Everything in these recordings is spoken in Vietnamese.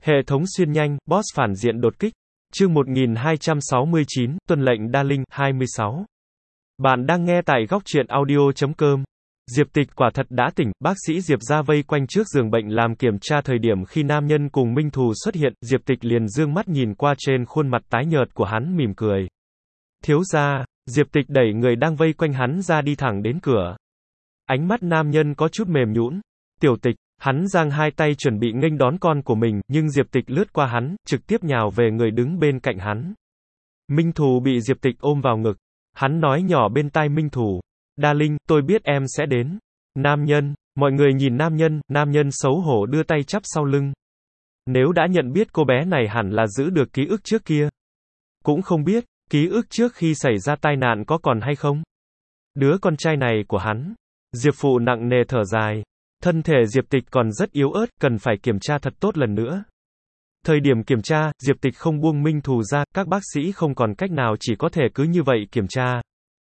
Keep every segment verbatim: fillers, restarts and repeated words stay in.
Hệ thống xuyên nhanh, boss phản diện đột kích. Chương một nghìn hai trăm sáu mươi chín, tuân lệnh đa linh, hai mươi sáu. Bạn đang nghe tại góc truyện audio chấm com. Diệp Tịch quả thật đã tỉnh, bác sĩ Diệp ra vây quanh trước giường bệnh làm kiểm tra. Thời điểm khi nam nhân cùng Minh Thù xuất hiện, Diệp Tịch liền dương mắt nhìn qua trên khuôn mặt tái nhợt của hắn mỉm cười. Thiếu gia, Diệp Tịch đẩy người đang vây quanh hắn ra đi thẳng đến cửa. Ánh mắt nam nhân có chút mềm nhũn. Tiểu Tịch, hắn giang hai tay chuẩn bị nghênh đón con của mình, nhưng Diệp Tịch lướt qua hắn, trực tiếp nhào về người đứng bên cạnh hắn. Minh Thù bị Diệp Tịch ôm vào ngực. Hắn nói nhỏ bên tai Minh Thù. Đa Linh, tôi biết em sẽ đến. Nam nhân, mọi người nhìn nam nhân, nam nhân xấu hổ đưa tay chắp sau lưng. Nếu đã nhận biết cô bé này hẳn là giữ được ký ức trước kia. Cũng không biết, ký ức trước khi xảy ra tai nạn có còn hay không? Đứa con trai này của hắn. Diệp Phụ nặng nề thở dài. Thân thể Diệp Tịch còn rất yếu ớt, cần phải kiểm tra thật tốt lần nữa. Thời điểm kiểm tra, Diệp Tịch không buông Minh Thù ra, các bác sĩ không còn cách nào chỉ có thể cứ như vậy kiểm tra.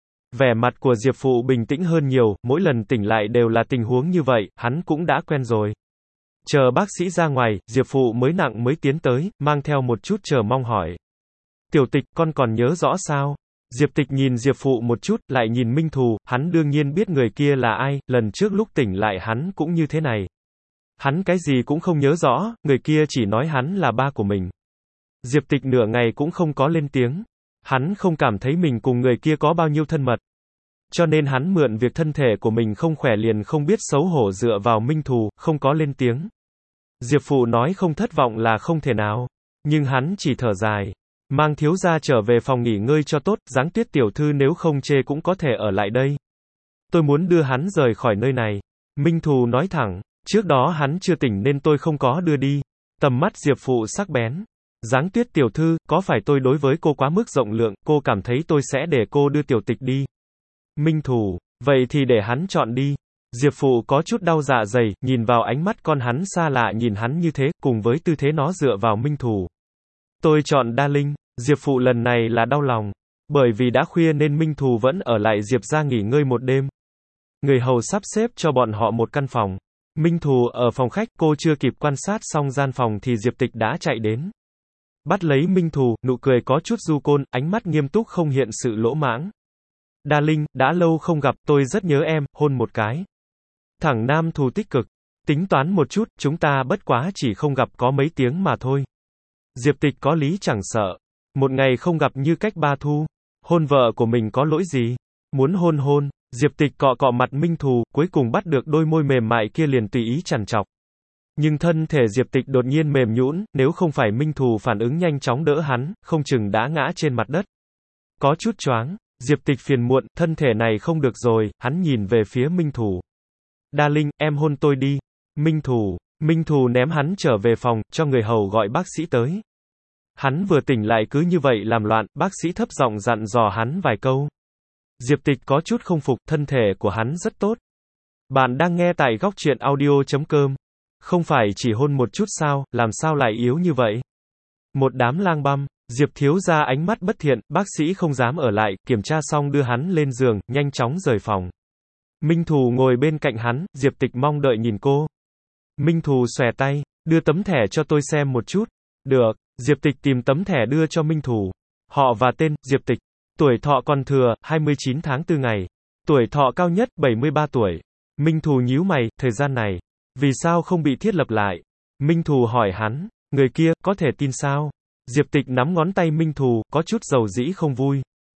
Vẻ mặt của Diệp Phụ bình tĩnh hơn nhiều, mỗi lần tỉnh lại đều là tình huống như vậy, hắn cũng đã quen rồi. Chờ bác sĩ ra ngoài, Diệp Phụ mới nặng mới tiến tới, mang theo một chút chờ mong hỏi. Tiểu Tịch, con còn nhớ rõ sao? Diệp Tịch nhìn Diệp Phụ một chút, lại nhìn Minh Thù, hắn đương nhiên biết người kia là ai, lần trước lúc tỉnh lại hắn cũng như thế này. Hắn cái gì cũng không nhớ rõ, người kia chỉ nói hắn là ba của mình. Diệp Tịch nửa ngày cũng không có lên tiếng. Hắn không cảm thấy mình cùng người kia có bao nhiêu thân mật. Cho nên hắn mượn việc thân thể của mình không khỏe liền không biết xấu hổ dựa vào Minh Thù, không có lên tiếng. Diệp Phụ nói không thất vọng là không thể nào. Nhưng hắn chỉ thở dài. Mang thiếu gia trở về phòng nghỉ ngơi cho tốt, Giáng Tuyết tiểu thư nếu không chê cũng có thể ở lại đây. Tôi muốn đưa hắn rời khỏi nơi này. Minh Thù nói thẳng, trước đó hắn chưa tỉnh nên tôi không có đưa đi. Tầm mắt Diệp Phụ sắc bén. Giáng Tuyết tiểu thư, có phải tôi đối với cô quá mức rộng lượng, cô cảm thấy tôi sẽ để cô đưa Tiểu Tịch đi? Minh Thù, vậy thì để hắn chọn đi. Diệp Phụ có chút đau dạ dày, nhìn vào ánh mắt con hắn xa lạ nhìn hắn như thế, cùng với tư thế nó dựa vào Minh Thù. Tôi chọn Đa Linh. Diệp Phụ lần này là đau lòng. Bởi vì đã khuya nên Minh Thù vẫn ở lại Diệp ra nghỉ ngơi một đêm. Người hầu sắp xếp cho bọn họ một căn phòng. Minh Thù ở phòng khách, cô chưa kịp quan sát xong gian phòng thì Diệp Tịch đã chạy đến. Bắt lấy Minh Thù, nụ cười có chút du côn, ánh mắt nghiêm túc không hiện sự lỗ mãng. Đa Linh, đã lâu không gặp, tôi rất nhớ em, hôn một cái. Thẳng Nam Thù tích cực. Tính toán một chút, chúng ta bất quá chỉ không gặp có mấy tiếng mà thôi. Diệp Tịch có lý chẳng sợ. Một ngày không gặp như cách ba thu. Hôn vợ của mình có lỗi gì? Muốn hôn hôn. Diệp Tịch cọ cọ mặt Minh Thù, cuối cùng bắt được đôi môi mềm mại kia liền tùy ý chằn chọc. Nhưng thân thể Diệp Tịch đột nhiên mềm nhũn, nếu không phải Minh Thù phản ứng nhanh chóng đỡ hắn, không chừng đã ngã trên mặt đất. Có chút choáng, Diệp Tịch phiền muộn, thân thể này không được rồi, hắn nhìn về phía Minh Thù. Đa Linh, em hôn tôi đi. Minh Thù, Minh Thù ném hắn trở về phòng, cho người hầu gọi bác sĩ tới. Hắn vừa tỉnh lại cứ như vậy làm loạn, bác sĩ thấp giọng dặn dò hắn vài câu. Diệp Tịch có chút không phục, thân thể của hắn rất tốt. Bạn đang nghe tại góc truyện audio chấm com. Không phải chỉ hôn một chút sao, làm sao lại yếu như vậy? Một đám lang băm. Diệp thiếu gia ánh mắt bất thiện, bác sĩ không dám ở lại, kiểm tra xong đưa hắn lên giường, nhanh chóng rời phòng. Minh Thù ngồi bên cạnh hắn, Diệp Tịch mong đợi nhìn cô. Minh Thù xòe tay, đưa tấm thẻ cho tôi xem một chút. Được, Diệp Tịch tìm tấm thẻ đưa cho Minh Thù. Họ và tên, Diệp Tịch. Tuổi thọ còn thừa, hai mươi chín tháng tư ngày. Tuổi thọ cao nhất, bảy mươi ba tuổi. Minh Thù nhíu mày, thời gian này. Vì sao không bị thiết lập lại? Minh Thù hỏi hắn, người kia, có thể tin sao? Diệp Tịch nắm ngón tay Minh Thù, có chút dầu dĩ không vui.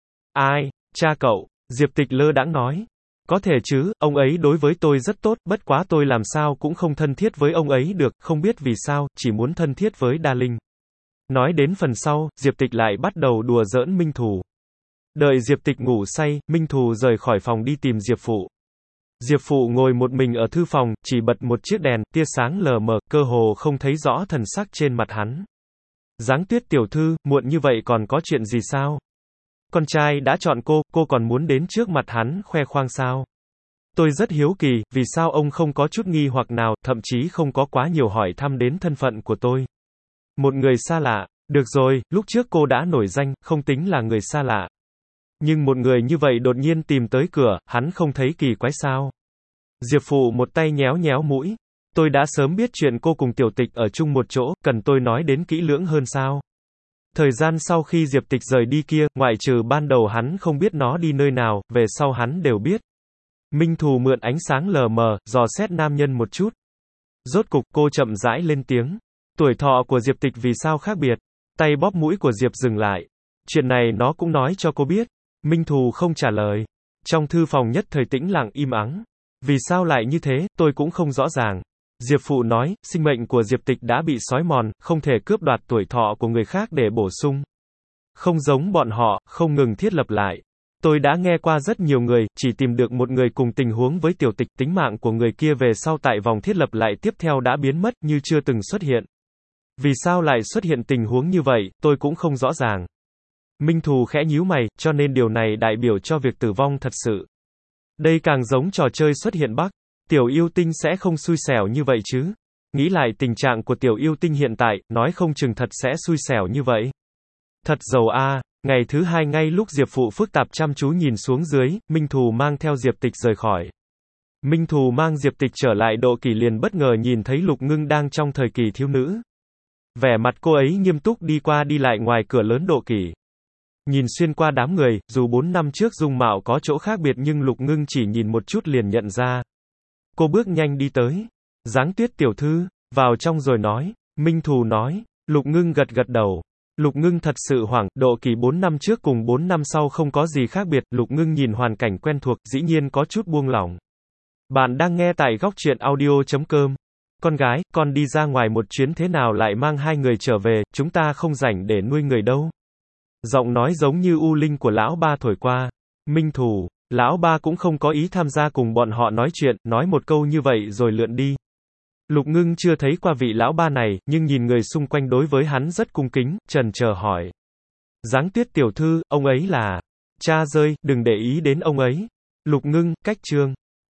Ai? Cha cậu. Diệp Tịch lơ đãng nói. Có thể chứ, ông ấy đối với tôi rất tốt, bất quá tôi làm sao cũng không thân thiết với ông ấy được, không biết vì sao, chỉ muốn thân thiết với Đa Linh. Nói đến phần sau, Diệp Tịch lại bắt đầu đùa giỡn Minh Thù. Đợi Diệp Tịch ngủ say, Minh Thù rời khỏi phòng đi tìm Diệp Phụ. Diệp Phụ ngồi một mình ở thư phòng, chỉ bật một chiếc đèn, tia sáng lờ mờ, cơ hồ không thấy rõ thần sắc trên mặt hắn. Giáng Tuyết tiểu thư, muộn như vậy còn có chuyện gì sao? Con trai đã chọn cô, cô còn muốn đến trước mặt hắn khoe khoang sao? Tôi rất hiếu kỳ, vì sao ông không có chút nghi hoặc nào, thậm chí không có quá nhiều hỏi thăm đến thân phận của tôi. Một người xa lạ, được rồi, lúc trước cô đã nổi danh, không tính là người xa lạ. Nhưng một người như vậy đột nhiên tìm tới cửa, hắn không thấy kỳ quái sao? Diệp Phụ một tay nhéo nhéo mũi. Tôi đã sớm biết chuyện cô cùng Tiểu Tịch ở chung một chỗ, cần tôi nói đến kỹ lưỡng hơn sao? Thời gian sau khi Diệp Tịch rời đi kia, ngoại trừ ban đầu hắn không biết nó đi nơi nào, về sau hắn đều biết. Minh Thù mượn ánh sáng lờ mờ, dò xét nam nhân một chút. Rốt cục, cô chậm rãi lên tiếng. Tuổi thọ của Diệp Tịch vì sao khác biệt? Tay bóp mũi của Diệp dừng lại. Chuyện này nó cũng nói cho cô biết. Minh Thù không trả lời. Trong thư phòng nhất thời tĩnh lặng im ắng. Vì sao lại như thế, tôi cũng không rõ ràng. Diệp Phụ nói, sinh mệnh của Diệp Tịch đã bị xói mòn, không thể cướp đoạt tuổi thọ của người khác để bổ sung. Không giống bọn họ, không ngừng thiết lập lại. Tôi đã nghe qua rất nhiều người, chỉ tìm được một người cùng tình huống với Tiểu Tịch, tính mạng của người kia về sau tại vòng thiết lập lại tiếp theo đã biến mất, như chưa từng xuất hiện. Vì sao lại xuất hiện tình huống như vậy, tôi cũng không rõ ràng. Minh Thù khẽ nhíu mày, cho nên điều này đại biểu cho việc tử vong thật sự. Đây càng giống trò chơi xuất hiện bug. Tiểu yêu tinh sẽ không xui xẻo như vậy chứ. Nghĩ lại tình trạng của tiểu yêu tinh hiện tại, nói không chừng thật sẽ xui xẻo như vậy. Thật giàu a. Ngày thứ hai ngay lúc Diệp Phụ phức tạp chăm chú nhìn xuống dưới, Minh Thù mang theo Diệp Tịch rời khỏi. Minh Thù mang Diệp Tịch trở lại Độ Kỷ liền bất ngờ nhìn thấy Lục Ngưng đang trong thời kỳ thiếu nữ. Vẻ mặt cô ấy nghiêm túc đi qua đi lại ngoài cửa lớn Độ Kỷ. Nhìn xuyên qua đám người, dù bốn năm trước dung mạo có chỗ khác biệt nhưng Lục Ngưng chỉ nhìn một chút liền nhận ra. Cô bước nhanh đi tới. Giáng Tuyết tiểu thư, vào trong rồi nói. Minh Thù nói. Lục Ngưng gật gật đầu. Lục Ngưng thật sự hoảng, Độ Kỷ bốn năm trước cùng bốn năm sau không có gì khác biệt, Lục Ngưng nhìn hoàn cảnh quen thuộc, dĩ nhiên có chút buông lỏng. Bạn đang nghe tại góc truyện audio chấm com. Con gái, con đi ra ngoài một chuyến thế nào lại mang hai người trở về, chúng ta không rảnh để nuôi người đâu. Giọng nói giống như u linh của lão ba thổi qua. Minh Thù, lão ba cũng không có ý tham gia cùng bọn họ nói chuyện, nói một câu như vậy rồi lượn đi. Lục Ngưng chưa thấy qua vị lão ba này, nhưng nhìn người xung quanh đối với hắn rất cung kính, chần chờ hỏi. Giáng Tuyết tiểu thư, ông ấy là... Cha rơi, đừng để ý đến ông ấy. Lục Ngưng, cách chương.